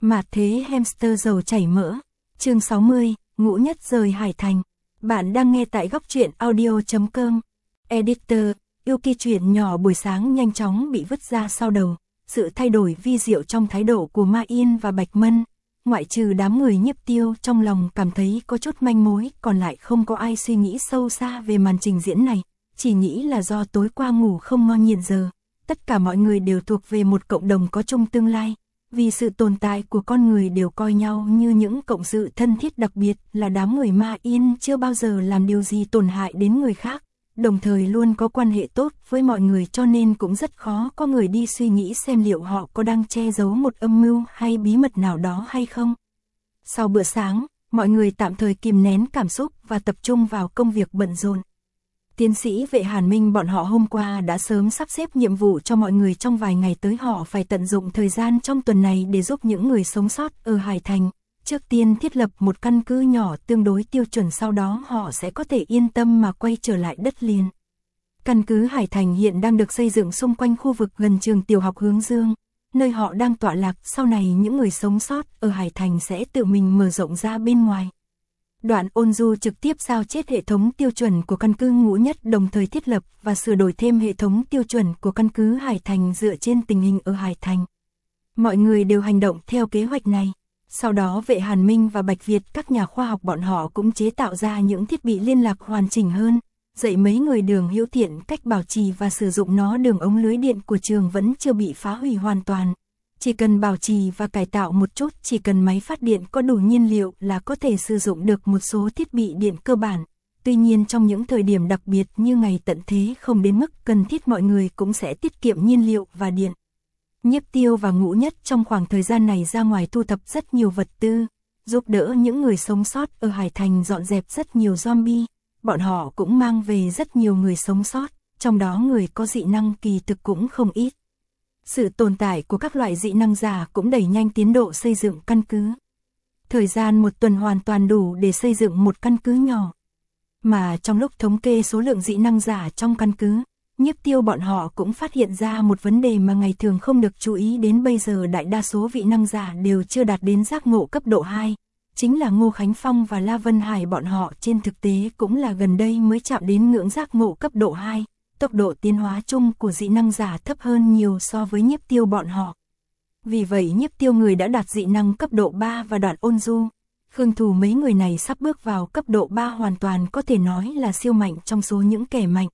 Mạt thế hamster dầu chảy mỡ. Chương 60, Ngũ Nhất rời Hải Thành. Bạn đang nghe tại góc truyện audio.com. Editor, Yuki chuyện nhỏ buổi sáng nhanh chóng bị vứt ra sau đầu. Sự thay đổi vi diệu trong thái độ của Ma Yên và Bạch Mân, ngoại trừ đám người Nhiếp Tiêu trong lòng cảm thấy có chút manh mối, còn lại không có ai suy nghĩ sâu xa về màn trình diễn này, chỉ nghĩ là do tối qua ngủ không ngon hiện giờ. Tất cả mọi người đều thuộc về một cộng đồng có chung tương lai, vì sự tồn tại của con người đều coi nhau như những cộng sự thân thiết, đặc biệt là đám người Ma Yên chưa bao giờ làm điều gì tổn hại đến người khác, đồng thời luôn có quan hệ tốt với mọi người, cho nên cũng rất khó có người đi suy nghĩ xem liệu họ có đang che giấu một âm mưu hay bí mật nào đó hay không. Sau bữa sáng, mọi người tạm thời kìm nén cảm xúc và tập trung vào công việc bận rộn. Tiến sĩ Vệ Hàn Minh bọn họ hôm qua đã sớm sắp xếp nhiệm vụ cho mọi người, trong vài ngày tới họ phải tận dụng thời gian trong tuần này để giúp những người sống sót ở Hải Thành. Trước tiên thiết lập một căn cứ nhỏ tương đối tiêu chuẩn, sau đó họ sẽ có thể yên tâm mà quay trở lại đất liền. Căn cứ Hải Thành hiện đang được xây dựng xung quanh khu vực gần trường tiểu học Hướng Dương, nơi họ đang tọa lạc. Sau này những người sống sót ở Hải Thành sẽ tự mình mở rộng ra bên ngoài. Đoạn Ôn Du trực tiếp sao chép hệ thống tiêu chuẩn của căn cứ Ngũ Nhất, đồng thời thiết lập và sửa đổi thêm hệ thống tiêu chuẩn của căn cứ Hải Thành dựa trên tình hình ở Hải Thành. Mọi người đều hành động theo kế hoạch này. Sau đó Vệ Hàn Minh và Bạch Việt, các nhà khoa học bọn họ cũng chế tạo ra những thiết bị liên lạc hoàn chỉnh hơn, dạy mấy người Đường Hữu Thiện cách bảo trì và sử dụng nó. Đường ống lưới điện của trường vẫn chưa bị phá hủy hoàn toàn, chỉ cần bảo trì và cải tạo một chút, chỉ cần máy phát điện có đủ nhiên liệu là có thể sử dụng được một số thiết bị điện cơ bản. Tuy nhiên trong những thời điểm đặc biệt như ngày tận thế không đến mức cần thiết, mọi người cũng sẽ tiết kiệm nhiên liệu và điện. Nhiếp Tiêu và Ngũ Nhất trong khoảng thời gian này ra ngoài thu thập rất nhiều vật tư, giúp đỡ những người sống sót ở Hải Thành dọn dẹp rất nhiều zombie. Bọn họ cũng mang về rất nhiều người sống sót, trong đó người có dị năng kỳ thực cũng không ít. Sự tồn tại của các loại dị năng giả cũng đẩy nhanh tiến độ xây dựng căn cứ. Thời gian một tuần hoàn toàn đủ để xây dựng một căn cứ nhỏ. Mà trong lúc thống kê số lượng dị năng giả trong căn cứ, Nhiếp Tiêu bọn họ cũng phát hiện ra một vấn đề mà ngày thường không được chú ý đến. Bây giờ đại đa số vị năng giả đều chưa đạt đến giác ngộ cấp độ 2, chính là Ngô Khánh Phong và La Vân Hải bọn họ trên thực tế cũng là gần đây mới chạm đến ngưỡng giác ngộ cấp độ 2. Tốc độ tiến hóa chung của dị năng giả thấp hơn nhiều so với Nhiếp Tiêu bọn họ. Vì vậy Nhiếp Tiêu người đã đạt dị năng cấp độ 3 và Đoạn Ôn Du, Khương Thù mấy người này sắp bước vào cấp độ 3, hoàn toàn có thể nói là siêu mạnh trong số những kẻ mạnh.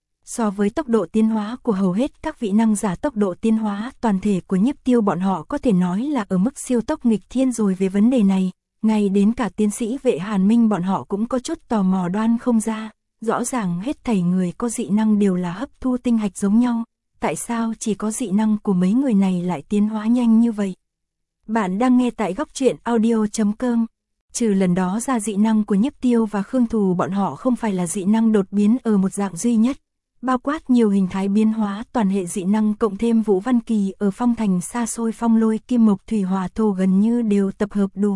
So với tốc độ tiến hóa của hầu hết các vị năng giả, tốc độ tiến hóa toàn thể của Nhiếp Tiêu bọn họ có thể nói là ở mức siêu tốc nghịch thiên rồi. Về vấn đề này, ngay đến cả tiến sĩ Vệ Hàn Minh bọn họ cũng có chút tò mò, đoán không ra. Rõ ràng hết thảy người có dị năng đều là hấp thu tinh hạch giống nhau, tại sao chỉ có dị năng của mấy người này lại tiến hóa nhanh như vậy? Bạn đang nghe tại góc truyện audio.com. Trừ lần đó ra, dị năng của Nhiếp Tiêu và Khương Thù bọn họ không phải là dị năng đột biến ở một dạng duy nhất, bao quát nhiều hình thái biến hóa, toàn hệ dị năng cộng thêm Vũ Văn Kỳ ở phong thành xa xôi, phong lôi, kim mộc, thủy hỏa thổ gần như đều tập hợp đủ.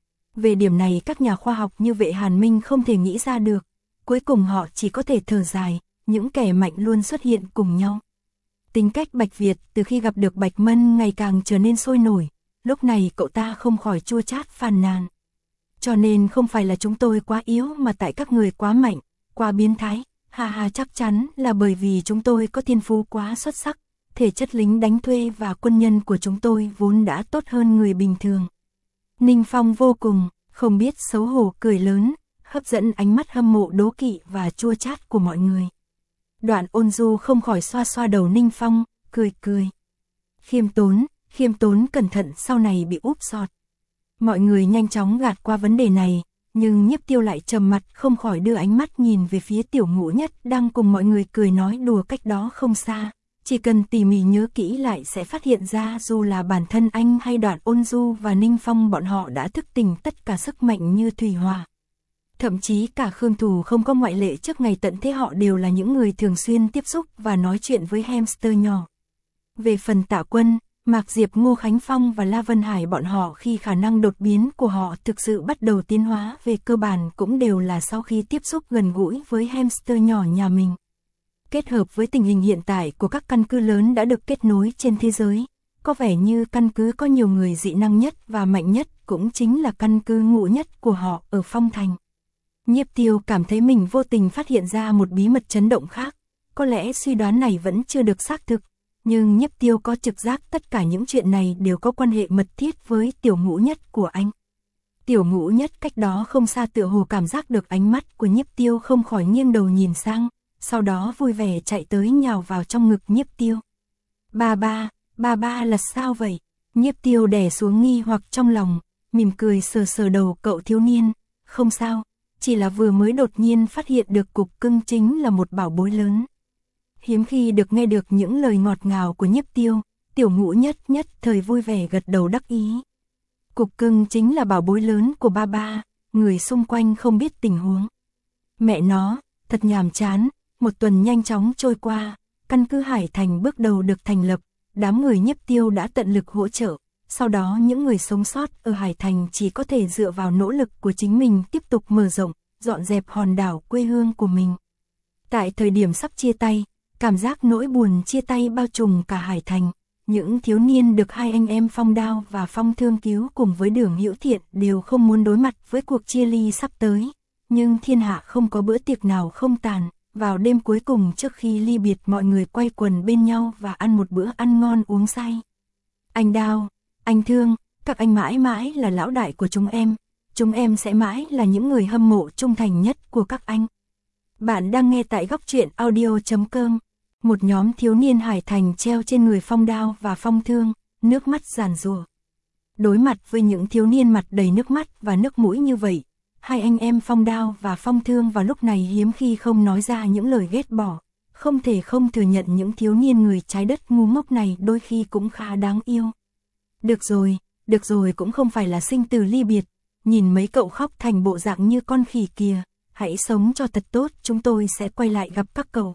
Về điểm này các nhà khoa học như Vệ Hàn Minh không thể nghĩ ra được. Cuối cùng họ chỉ có thể thở dài, những kẻ mạnh luôn xuất hiện cùng nhau. Tính cách Bạch Việt từ khi gặp được Bạch Mân ngày càng trở nên sôi nổi, lúc này cậu ta không khỏi chua chát phàn nàn. Cho nên không phải là chúng tôi quá yếu mà tại các người quá mạnh, quá biến thái, chắc chắn là bởi vì chúng tôi có thiên phú quá xuất sắc, thể chất lính đánh thuê và quân nhân của chúng tôi vốn đã tốt hơn người bình thường. Ninh Phong vô cùng, không biết xấu hổ cười lớn, hấp dẫn ánh mắt hâm mộ, đố kỵ và chua chát của mọi người. Đoạn Ôn Du không khỏi xoa xoa đầu Ninh Phong, cười. Khiêm tốn cẩn thận, sau này bị úp sọt. Mọi người nhanh chóng gạt qua vấn đề này, nhưng Nhiếp Tiêu lại trầm mặt, không khỏi đưa ánh mắt nhìn về phía Tiểu Ngũ Nhất đang cùng mọi người cười nói đùa cách đó không xa. Chỉ cần tỉ mỉ nhớ kỹ lại sẽ phát hiện ra dù là bản thân anh hay Đoạn Ôn Du và Ninh Phong bọn họ đã thức tỉnh tất cả sức mạnh như thủy hỏa. Thậm chí cả Khương Thù không có ngoại lệ, trước ngày tận thế họ đều là những người thường xuyên tiếp xúc và nói chuyện với hamster nhỏ. Về phần Tạ Quân, Mạc Diệp, Ngô Khánh Phong và La Vân Hải bọn họ, khi khả năng đột biến của họ thực sự bắt đầu tiến hóa, về cơ bản cũng đều là sau khi tiếp xúc gần gũi với hamster nhỏ nhà mình. Kết hợp với tình hình hiện tại của các căn cứ lớn đã được kết nối trên thế giới, có vẻ như căn cứ có nhiều người dị năng nhất và mạnh nhất cũng chính là căn cứ ngụ nhất của họ ở Phong Thành. Nhiếp Tiêu cảm thấy mình vô tình phát hiện ra một bí mật chấn động khác, có lẽ suy đoán này vẫn chưa được xác thực, nhưng Nhiếp Tiêu có trực giác tất cả những chuyện này đều có quan hệ mật thiết với tiểu ngũ nhất của anh. Tiểu ngũ nhất cách đó không xa tựa hồ cảm giác được ánh mắt của Nhiếp Tiêu không khỏi nghiêng đầu nhìn sang, sau đó vui vẻ chạy tới nhào vào trong ngực Nhiếp Tiêu. Ba ba là sao vậy? Nhiếp Tiêu đè xuống nghi hoặc trong lòng, mỉm cười sờ sờ đầu cậu thiếu niên, không sao, chỉ là vừa mới đột nhiên phát hiện được cục cưng chính là một bảo bối lớn. Hiếm khi được nghe được những lời ngọt ngào của Nhiếp Tiêu, tiểu ngũ nhất thời vui vẻ gật đầu đắc ý. Cục cưng chính là bảo bối lớn của ba, người xung quanh không biết tình huống. Mẹ nó, thật nhàm chán, một tuần nhanh chóng trôi qua, căn cứ Hải Thành bước đầu được thành lập, đám người Nhiếp Tiêu đã tận lực hỗ trợ, sau đó những người sống sót ở Hải Thành chỉ có thể dựa vào nỗ lực của chính mình tiếp tục mở rộng, dọn dẹp hòn đảo quê hương của mình. Tại thời điểm sắp chia tay, cảm giác nỗi buồn chia tay bao trùm cả Hải Thành. Những thiếu niên được hai anh em Phong Đao và Phong Thương cứu cùng với Đường Hữu Thiện đều không muốn đối mặt với cuộc chia ly sắp tới. Nhưng thiên hạ không có bữa tiệc nào không tàn, vào đêm cuối cùng trước khi ly biệt mọi người quay quần bên nhau và ăn một bữa ăn ngon uống say. Anh Đao, anh Thương, các anh mãi mãi là lão đại của chúng em sẽ mãi là những người hâm mộ trung thành nhất của các anh. Bạn đang nghe tại góc truyện audio.com. Một nhóm thiếu niên Hải Thành treo trên người Phong Đao và Phong Thương, nước mắt giàn giụa. Đối mặt với những thiếu niên mặt đầy nước mắt và nước mũi như vậy, hai anh em Phong Đao và Phong Thương vào lúc này hiếm khi không nói ra những lời ghét bỏ, không thể không thừa nhận những thiếu niên người trái đất ngu ngốc này đôi khi cũng khá đáng yêu. Được rồi cũng không phải là sinh từ ly biệt, nhìn mấy cậu khóc thành bộ dạng như con khỉ kìa, hãy sống cho thật tốt, chúng tôi sẽ quay lại gặp các cậu.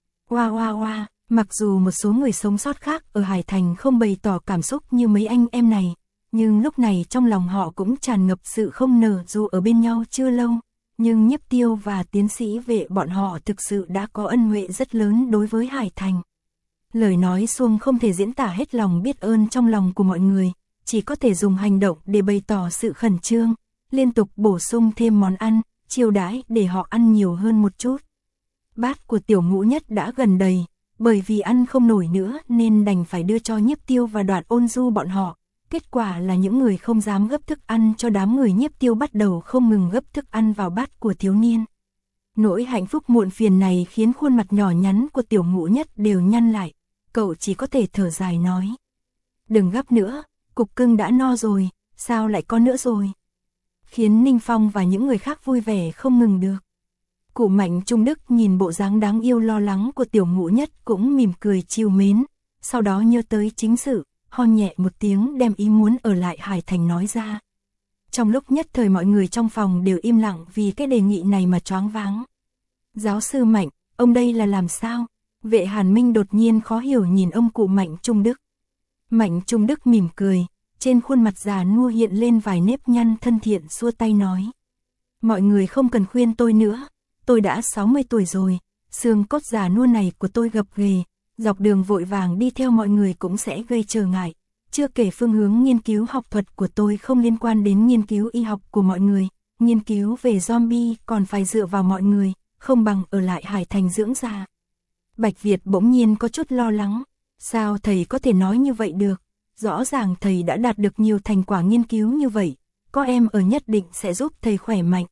Wow, mặc dù một số người sống sót khác ở Hải Thành không bày tỏ cảm xúc như mấy anh em này, nhưng lúc này trong lòng họ cũng tràn ngập sự không nở dù ở bên nhau chưa lâu, nhưng Nhiếp Tiêu và tiến sĩ Vệ bọn họ thực sự đã có ân huệ rất lớn đối với Hải Thành. Lời nói suông không thể diễn tả hết lòng biết ơn trong lòng của mọi người, chỉ có thể dùng hành động để bày tỏ sự khẩn trương, liên tục bổ sung thêm món ăn, chiêu đãi để họ ăn nhiều hơn một chút. Bát của tiểu ngũ nhất đã gần đầy, bởi vì ăn không nổi nữa nên đành phải đưa cho Nhiếp Tiêu và Đoạn Ôn Du bọn họ. Kết quả là những người không dám gấp thức ăn cho đám người Nhiếp Tiêu bắt đầu không ngừng gấp thức ăn vào bát của thiếu niên. Nỗi hạnh phúc muộn phiền này khiến khuôn mặt nhỏ nhắn của tiểu ngũ nhất đều nhăn lại, cậu chỉ có thể thở dài nói. Đừng gấp nữa, cục cưng đã no rồi, sao lại có nữa rồi? Khiến Ninh Phong và những người khác vui vẻ không ngừng được. Cụ Mạnh Trung Đức nhìn bộ dáng đáng yêu lo lắng của tiểu ngũ nhất cũng mỉm cười trìu mến, sau đó nhớ tới chính sự, ho nhẹ một tiếng đem ý muốn ở lại Hải Thành nói ra. Trong lúc nhất thời mọi người trong phòng đều im lặng vì cái đề nghị này mà choáng váng. Giáo sư Mạnh, ông đây là làm sao? Vệ Hàn Minh đột nhiên khó hiểu nhìn ông cụ Mạnh Trung Đức. Mạnh Trung Đức mỉm cười, trên khuôn mặt già nua hiện lên vài nếp nhăn thân thiện xua tay nói. Mọi người không cần khuyên tôi nữa, tôi đã 60 tuổi rồi, xương cốt già nua này của tôi gập ghềnh, dọc đường vội vàng đi theo mọi người cũng sẽ gây trở ngại. Chưa kể phương hướng nghiên cứu học thuật của tôi không liên quan đến nghiên cứu y học của mọi người, nghiên cứu về zombie còn phải dựa vào mọi người, không bằng ở lại Hải Thành dưỡng già. Bạch Việt bỗng nhiên có chút lo lắng, sao thầy có thể nói như vậy được, rõ ràng thầy đã đạt được nhiều thành quả nghiên cứu như vậy, có em ở nhất định sẽ giúp thầy khỏe mạnh,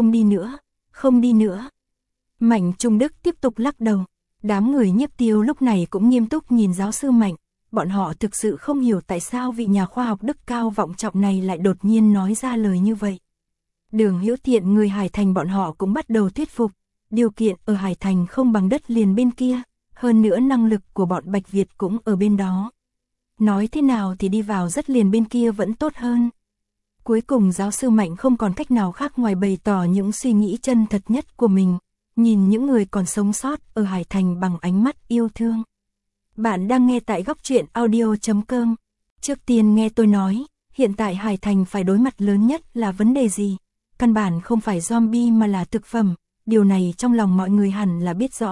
không đi nữa. Mạnh Trung Đức tiếp tục lắc đầu, đám người Nhiếp Tiêu lúc này cũng nghiêm túc nhìn giáo sư Mạnh, bọn họ thực sự không hiểu tại sao vị nhà khoa học đức cao vọng trọng này lại đột nhiên nói ra lời như vậy. Đường Hữu Thiện người Hải Thành bọn họ cũng bắt đầu thuyết phục, điều kiện ở Hải Thành không bằng đất liền bên kia, hơn nữa năng lực của bọn Bạch Việt cũng ở bên đó. Nói thế nào thì đi vào đất liền bên kia vẫn tốt hơn. Cuối cùng giáo sư Mạnh không còn cách nào khác ngoài bày tỏ những suy nghĩ chân thật nhất của mình, nhìn những người còn sống sót ở Hải Thành bằng ánh mắt yêu thương. Bạn đang nghe tại góc truyện audio.com. Trước tiên nghe tôi nói, hiện tại Hải Thành phải đối mặt lớn nhất là vấn đề gì? Căn bản không phải zombie mà là thực phẩm, điều này trong lòng mọi người hẳn là biết rõ.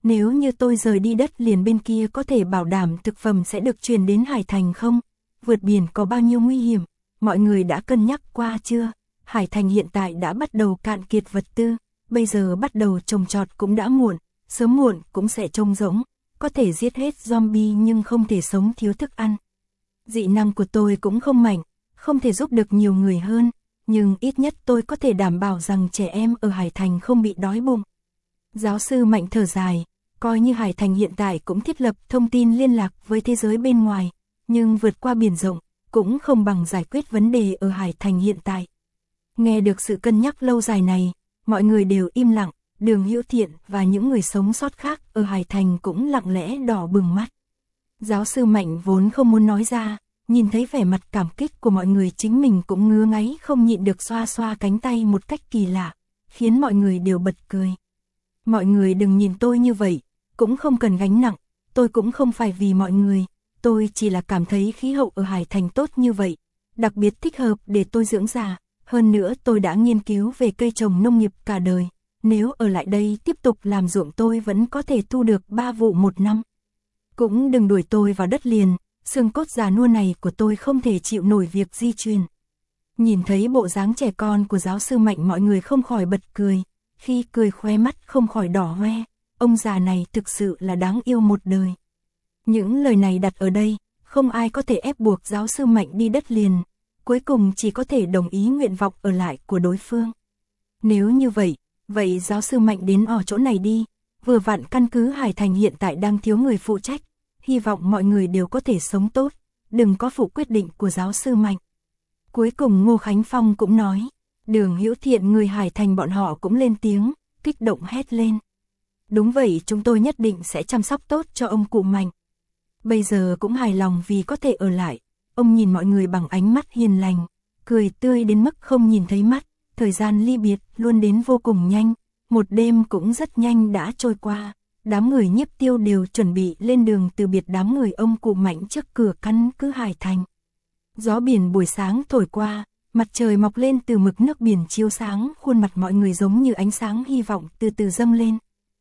Nếu như tôi rời đi đất liền bên kia có thể bảo đảm thực phẩm sẽ được truyền đến Hải Thành không? Vượt biển có bao nhiêu nguy hiểm, mọi người đã cân nhắc qua chưa? Hải Thành hiện tại đã bắt đầu cạn kiệt vật tư, bây giờ bắt đầu trồng trọt cũng đã muộn, sớm muộn cũng sẽ trông rỗng, có thể giết hết zombie nhưng không thể sống thiếu thức ăn. Dị năng của tôi cũng không mạnh, không thể giúp được nhiều người hơn, nhưng ít nhất tôi có thể đảm bảo rằng trẻ em ở Hải Thành không bị đói bụng. Giáo sư Mạnh thở dài, coi như Hải Thành hiện tại cũng thiết lập thông tin liên lạc với thế giới bên ngoài, nhưng vượt qua biển rộng, cũng không bằng giải quyết vấn đề ở Hải Thành hiện tại. Nghe được sự cân nhắc lâu dài này, mọi người đều im lặng, Đường Hữu Thiện và những người sống sót khác ở Hải Thành cũng lặng lẽ đỏ bừng mắt. Giáo sư Mạnh vốn không muốn nói ra, nhìn thấy vẻ mặt cảm kích của mọi người chính mình cũng ngứa ngáy không nhịn được xoa xoa cánh tay một cách kỳ lạ, khiến mọi người đều bật cười. Mọi người đừng nhìn tôi như vậy, cũng không cần gánh nặng, tôi cũng không phải vì mọi người, tôi chỉ là cảm thấy khí hậu ở Hải Thành tốt như vậy, đặc biệt thích hợp để tôi dưỡng già, hơn nữa tôi đã nghiên cứu về cây trồng nông nghiệp cả đời, nếu ở lại đây tiếp tục làm ruộng tôi vẫn có thể thu được 3 vụ một năm. Cũng đừng đuổi tôi vào đất liền, xương cốt già nua này của tôi không thể chịu nổi việc di chuyển. Nhìn thấy bộ dáng trẻ con của giáo sư Mạnh mọi người không khỏi bật cười, khi cười khóe mắt không khỏi đỏ hoe, ông già này thực sự là đáng yêu một đời. Những lời này đặt ở đây, không ai có thể ép buộc giáo sư Mạnh đi đất liền, cuối cùng chỉ có thể đồng ý nguyện vọng ở lại của đối phương. Nếu như vậy, vậy giáo sư Mạnh đến ở chỗ này đi, vừa vặn căn cứ Hải Thành hiện tại đang thiếu người phụ trách, hy vọng mọi người đều có thể sống tốt, đừng có phụ quyết định của giáo sư Mạnh. Cuối cùng Ngô Khánh Phong cũng nói, Đường Hữu Thiện người Hải Thành bọn họ cũng lên tiếng, kích động hét lên. Đúng vậy, chúng tôi nhất định sẽ chăm sóc tốt cho ông cụ Mạnh. Bây giờ cũng hài lòng vì có thể ở lại, ông nhìn mọi người bằng ánh mắt hiền lành, cười tươi đến mức không nhìn thấy mắt, thời gian ly biệt luôn đến vô cùng nhanh, một đêm cũng rất nhanh đã trôi qua. Đám người Nhiếp Tiêu đều chuẩn bị lên đường từ biệt đám người ông cụ Mạnh trước cửa căn cứ Hải Thành. Gió biển buổi sáng thổi qua, mặt trời mọc lên từ mực nước biển chiếu sáng, khuôn mặt mọi người giống như ánh sáng hy vọng từ từ dâng lên.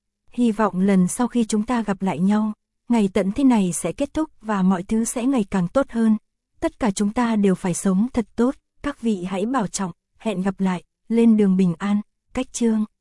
Hy vọng lần sau khi chúng ta gặp lại nhau, ngày tận thế này sẽ kết thúc và mọi thứ sẽ ngày càng tốt hơn. Tất cả chúng ta đều phải sống thật tốt, các vị hãy bảo trọng, hẹn gặp lại, lên đường bình an, cách chương.